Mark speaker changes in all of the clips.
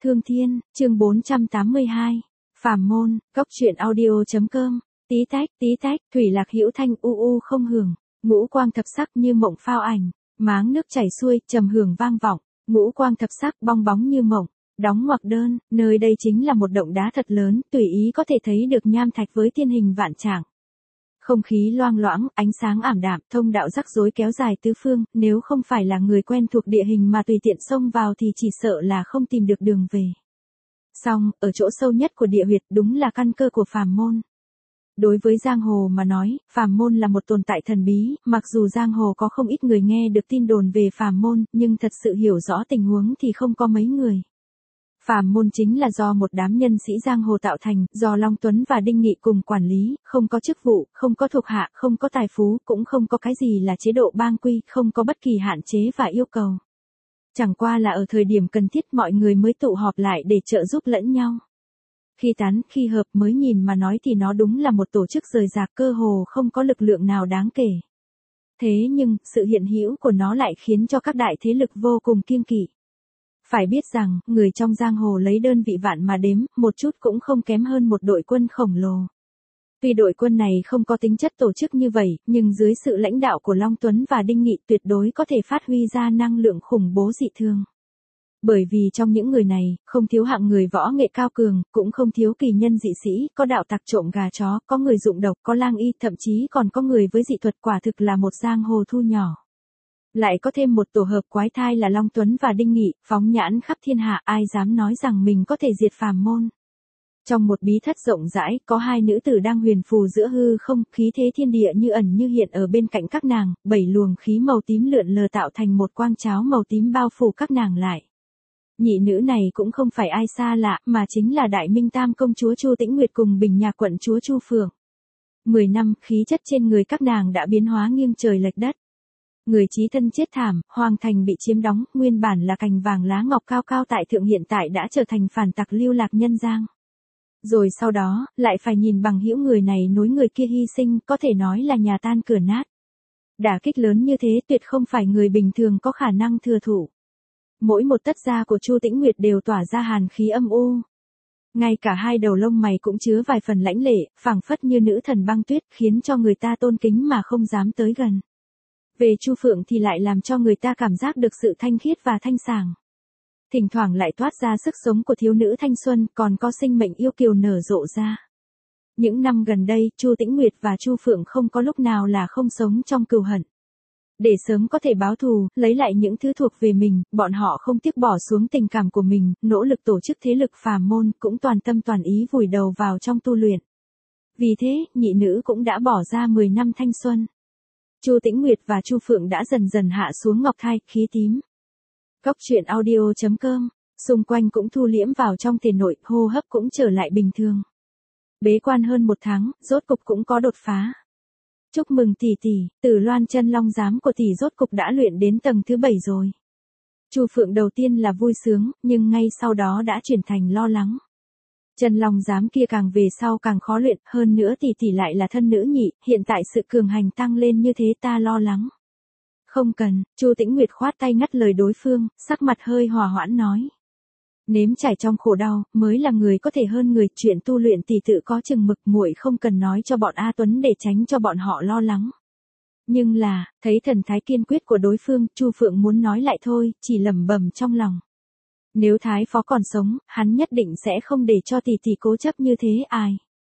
Speaker 1: Thương Thiên, chương 482. Phàm môn, cốc truyện audio.com. Tí tách, thủy lạc hữu thanh u u không hưởng, ngũ quang thập sắc như mộng phao ảnh, máng nước chảy xuôi, trầm hưởng vang vọng, ngũ quang thập sắc bong bóng như mộng, đóng ngoặc đơn, nơi đây chính là một động đá thật lớn, tùy ý có thể thấy được nham thạch với thiên hình vạn trạng. Không khí loang loãng, ánh sáng ảm đạm, thông đạo rắc rối kéo dài tứ phương, nếu không phải là người quen thuộc địa hình mà tùy tiện xông vào thì chỉ sợ là không tìm được đường về. Song, ở chỗ sâu nhất của địa huyệt đúng là căn cơ của phàm môn. Đối với giang hồ mà nói, phàm môn là một tồn tại thần bí, mặc dù giang hồ có không ít người nghe được tin đồn về phàm môn, nhưng thật sự hiểu rõ tình huống thì không có mấy người. Phàm môn chính là do một đám nhân sĩ giang hồ tạo thành, do Long Tuấn và Đinh Nghị cùng quản lý, không có chức vụ, không có thuộc hạ, không có tài phú, cũng không có cái gì là chế độ bang quy, không có bất kỳ hạn chế và yêu cầu. Chẳng qua là ở thời điểm cần thiết mọi người mới tụ họp lại để trợ giúp lẫn nhau. Khi tán, khi hợp mới nhìn mà nói thì nó đúng là một tổ chức rời rạc cơ hồ không có lực lượng nào đáng kể. Thế nhưng, sự hiện hữu của nó lại khiến cho các đại thế lực vô cùng kiêng kỵ. Phải biết rằng, người trong giang hồ lấy đơn vị vạn mà đếm, một chút cũng không kém hơn một đội quân khổng lồ. Tuy đội quân này không có tính chất tổ chức như vậy, nhưng dưới sự lãnh đạo của Long Tuấn và Đinh Nghị tuyệt đối có thể phát huy ra năng lượng khủng bố dị thường. Bởi vì trong những người này, không thiếu hạng người võ nghệ cao cường, cũng không thiếu kỳ nhân dị sĩ, có đạo tặc trộm gà chó, có người dụng độc, có lang y, thậm chí còn có người với dị thuật, quả thực là một giang hồ thu nhỏ. Lại có thêm một tổ hợp quái thai là Long Tuấn và Đinh Nghị, phóng nhãn khắp thiên hạ, ai dám nói rằng mình có thể diệt phàm môn. Trong một bí thất rộng rãi, có hai nữ tử đang huyền phù giữa hư không, khí thế thiên địa như ẩn như hiện ở bên cạnh các nàng, 7 luồng khí màu tím lượn lờ tạo thành một quang cháo màu tím bao phủ các nàng lại. Nhị nữ này cũng không phải ai xa lạ, mà chính là Đại Minh Tam công chúa Chu Tĩnh Nguyệt cùng Bình Nhạc quận chúa Chu Phượng. 10 năm, khí chất trên người các nàng đã biến hóa nghiêng trời lệch đất. Người chí thân chết thảm, hoàng thành bị chiếm đóng, nguyên bản là cành vàng lá ngọc cao cao tại thượng hiện tại đã trở thành phản tặc lưu lạc nhân gian. Rồi sau đó, lại phải nhìn bằng hữu người này nối người kia hy sinh, có thể nói là nhà tan cửa nát. Đả kích lớn như thế tuyệt không phải người bình thường có khả năng thừa thụ. Mỗi một tấc da của Chu Tĩnh Nguyệt đều tỏa ra hàn khí âm u. Ngay cả hai đầu lông mày cũng chứa vài phần lãnh lệ, phảng phất như nữ thần băng tuyết, khiến cho người ta tôn kính mà không dám tới gần. Về Chu Phượng thì lại làm cho người ta cảm giác được sự thanh khiết và thanh sảng. Thỉnh thoảng lại toát ra sức sống của thiếu nữ thanh xuân, còn có sinh mệnh yêu kiều nở rộ ra. Những năm gần đây, Chu Tĩnh Nguyệt và Chu Phượng không có lúc nào là không sống trong cừu hận. Để sớm có thể báo thù, lấy lại những thứ thuộc về mình, bọn họ không tiếc bỏ xuống tình cảm của mình, nỗ lực tổ chức thế lực phàm môn, cũng toàn tâm toàn ý vùi đầu vào trong tu luyện. Vì thế, nhị nữ cũng đã bỏ ra 10 năm thanh xuân. Chu Tĩnh Nguyệt và Chu Phượng đã dần dần hạ xuống ngọc thai, khí tím. Cốc truyện audio.com, xung quanh cũng thu liễm vào trong thể nội, hô hấp cũng trở lại bình thường. Bế quan hơn 1 tháng, rốt cục cũng có đột phá. Chúc mừng tỷ tỷ, Tử Loan Chân Long Giám của tỷ rốt cục đã luyện đến tầng thứ 7 rồi. Chu Phượng đầu tiên là vui sướng, nhưng ngay sau đó đã chuyển thành lo lắng. Chân Long Giám kia càng về sau càng khó luyện, hơn nữa tỷ tỷ lại là thân nữ nhị, hiện tại sự cường hành tăng lên như thế ta lo lắng. Không cần, Chu Tĩnh Nguyệt khoát tay ngắt lời đối phương, sắc mặt hơi hòa hoãn nói. Nếm trải trong khổ đau, mới là người có thể hơn người, chuyện tu luyện tỷ tự có chừng mực, muội không cần nói cho bọn A Tuấn để tránh cho bọn họ lo lắng. Nhưng là, thấy thần thái kiên quyết của đối phương, Chu Phượng muốn nói lại thôi, chỉ lẩm bẩm trong lòng. Nếu Thái Phó còn sống, hắn nhất định sẽ không để cho tỷ tỷ cố chấp như thế ai.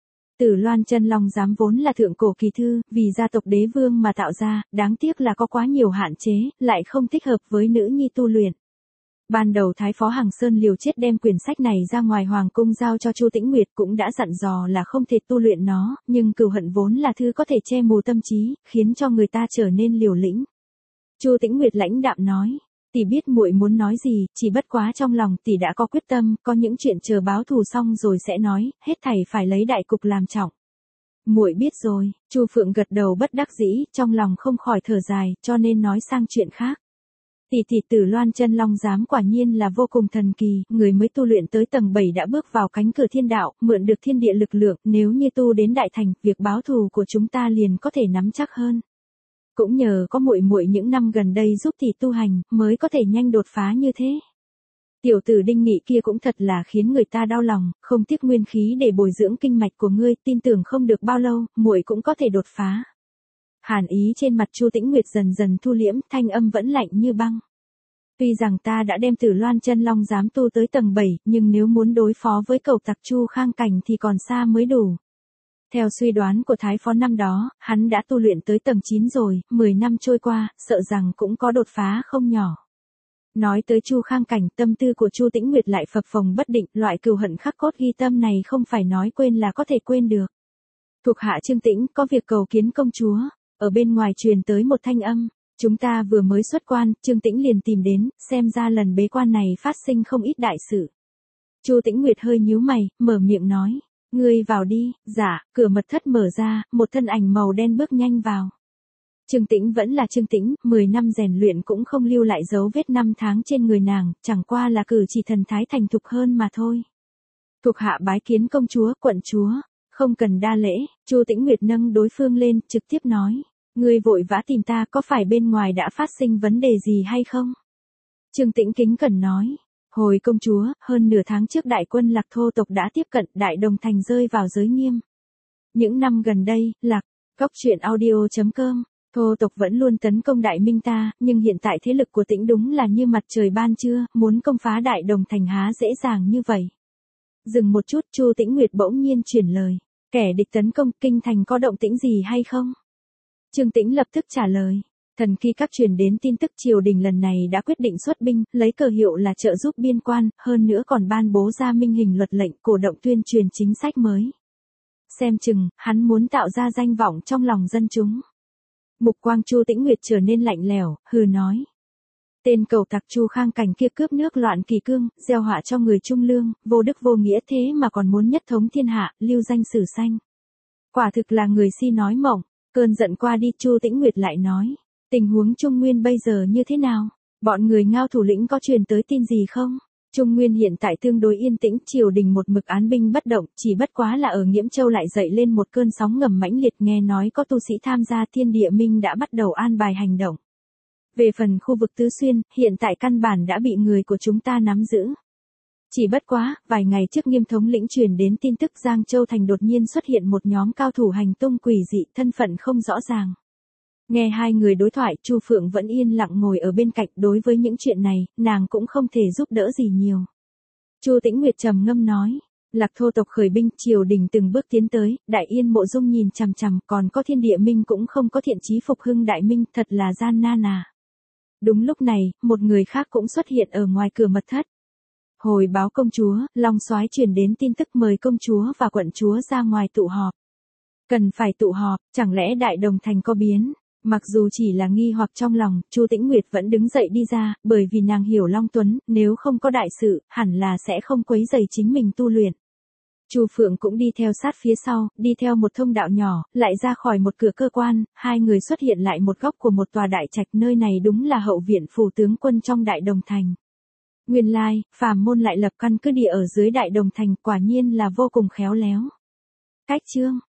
Speaker 1: Tử Loan Chân Long Giám vốn là thượng cổ kỳ thư, vì gia tộc đế vương mà tạo ra, đáng tiếc là có quá nhiều hạn chế, lại không thích hợp với nữ nhi tu luyện. Ban đầu Thái Phó Hằng Sơn liều chết đem quyển sách này ra ngoài hoàng cung giao cho Chu Tĩnh Nguyệt, cũng đã dặn dò là không thể tu luyện nó, nhưng cừu hận vốn là thứ có thể che mù tâm trí, khiến cho người ta trở nên liều lĩnh. Chu Tĩnh Nguyệt lãnh đạm nói, tỷ biết muội muốn nói gì, chỉ bất quá trong lòng tỷ đã có quyết tâm, có những chuyện chờ báo thù xong rồi sẽ nói, hết thảy phải lấy đại cục làm trọng. Muội biết rồi, Chu Phượng gật đầu bất đắc dĩ, trong lòng không khỏi thở dài, cho nên nói sang chuyện khác. Tỷ Tử Loan Chân Long Giám quả nhiên là vô cùng thần kỳ, người mới tu luyện tới tầng 7 đã bước vào cánh cửa thiên đạo, mượn được thiên địa lực lượng, nếu như tu đến đại thành, việc báo thù của chúng ta liền có thể nắm chắc hơn. Cũng nhờ có muội muội những năm gần đây giúp tỷ tu hành, mới có thể nhanh đột phá như thế. Tiểu tử Đinh Nghị kia cũng thật là khiến người ta đau lòng, không tiếc nguyên khí để bồi dưỡng kinh mạch của ngươi, tin tưởng không được bao lâu, muội cũng có thể đột phá. Hàn ý trên mặt Chu Tĩnh Nguyệt dần dần thu liễm, thanh âm vẫn lạnh như băng. Tuy rằng ta đã đem Tử Loan Chân Long giám tu tới tầng 7, nhưng nếu muốn đối phó với cẩu tặc Chu Khang Cảnh thì còn xa mới đủ. Theo suy đoán của Thái Phó năm đó, hắn đã tu luyện tới tầng 9 rồi, 10 năm trôi qua, sợ rằng cũng có đột phá không nhỏ. Nói tới Chu Khang Cảnh, tâm tư của Chu Tĩnh Nguyệt lại phập phồng bất định, loại cừu hận khắc cốt ghi tâm này không phải nói quên là có thể quên được. Thuộc hạ Trương Tĩnh có việc cầu kiến công chúa. Ở bên ngoài truyền tới một thanh âm, chúng ta vừa mới xuất quan, Trương Tĩnh liền tìm đến, xem ra lần bế quan này phát sinh không ít đại sự. Chu Tĩnh Nguyệt hơi nhíu mày, mở miệng nói, ngươi vào đi. Dạ, cửa mật thất mở ra, một thân ảnh màu đen bước nhanh vào. Trương Tĩnh vẫn là Trương Tĩnh, 10 năm rèn luyện cũng không lưu lại dấu vết năm tháng trên người nàng, chẳng qua là cử chỉ thần thái thành thục hơn mà thôi. Thuộc hạ bái kiến công chúa, quận chúa. Không cần đa lễ, Chu Tĩnh Nguyệt nâng đối phương lên, trực tiếp nói, ngươi vội vã tìm ta, có phải bên ngoài đã phát sinh vấn đề gì hay không? Trương Tĩnh kính cẩn nói, hồi công chúa, hơn nửa tháng trước đại quân Lạc thô tộc đã tiếp cận, Đại Đồng Thành rơi vào giới nghiêm. Những năm gần đây, Lạc, Cóc Truyện Audio.com, thô tộc vẫn luôn tấn công Đại Minh ta, nhưng hiện tại thế lực của Tĩnh đúng là như mặt trời ban trưa, muốn công phá Đại Đồng Thành há dễ dàng như vậy. Dừng một chút, Chu Tĩnh Nguyệt bỗng nhiên chuyển lời, kẻ địch tấn công kinh thành có động tĩnh gì hay không? Trương Tĩnh lập tức trả lời, thần khi các truyền đến tin tức triều đình lần này đã quyết định xuất binh, lấy cờ hiệu là trợ giúp biên quan, hơn nữa còn ban bố ra minh hình luật lệnh cổ động tuyên truyền chính sách mới. Xem chừng, hắn muốn tạo ra danh vọng trong lòng dân chúng. Mục quang Chu Tĩnh Nguyệt trở nên lạnh lẽo, hừ nói. Tên cẩu tặc Chu Khang Cảnh kia cướp nước loạn kỳ cương, gieo họa cho người trung lương, vô đức vô nghĩa thế mà còn muốn nhất thống thiên hạ, lưu danh sử xanh. Quả thực là người si nói mộng. Cơn giận qua đi, Chu Tĩnh Nguyệt lại nói, tình huống Trung Nguyên bây giờ như thế nào? Bọn người Ngao thủ lĩnh có truyền tới tin gì không? Trung Nguyên hiện tại tương đối yên tĩnh, triều đình một mực án binh bất động, chỉ bất quá là ở Nghiễm Châu lại dậy lên một cơn sóng ngầm mãnh liệt, nghe nói có tu sĩ tham gia Thiên Địa Minh đã bắt đầu an bài hành động. Về phần khu vực Tứ Xuyên, hiện tại căn bản đã bị người của chúng ta nắm giữ. Chỉ bất quá, vài ngày trước Nghiêm thống lĩnh truyền đến tin tức Giang Châu Thành đột nhiên xuất hiện một nhóm cao thủ hành tung quỷ dị, thân phận không rõ ràng. Nghe hai người đối thoại, Chu Phượng vẫn yên lặng ngồi ở bên cạnh, đối với những chuyện này, nàng cũng không thể giúp đỡ gì nhiều. Chu Tĩnh Nguyệt trầm ngâm nói, Lạc thô tộc khởi binh, triều đình từng bước tiến tới, Đại Yên Mộ Dung nhìn chằm chằm, còn có Thiên Địa Minh cũng không có thiện chí phục hưng Đại Minh, thật là gian nan à. Đúng lúc này, một người khác cũng xuất hiện ở ngoài cửa mật thất. Hồi báo công chúa, Long Soái truyền đến tin tức mời công chúa và quận chúa ra ngoài tụ họp. Cần phải tụ họp, chẳng lẽ Đại Đồng Thành có biến? Mặc dù chỉ là nghi hoặc trong lòng, Chu Tĩnh Nguyệt vẫn đứng dậy đi ra, bởi vì nàng hiểu Long Tuấn, nếu không có đại sự, hẳn là sẽ không quấy rầy chính mình tu luyện. Chu Phượng cũng đi theo sát phía sau, đi theo một thông đạo nhỏ, lại ra khỏi một cửa cơ quan, hai người xuất hiện lại một góc của một tòa đại trạch, nơi này đúng là hậu viện phủ tướng quân trong Đại Đồng Thành. Nguyên lai, phàm môn lại lập căn cứ địa ở dưới Đại Đồng Thành, quả nhiên là vô cùng khéo léo. Cách chương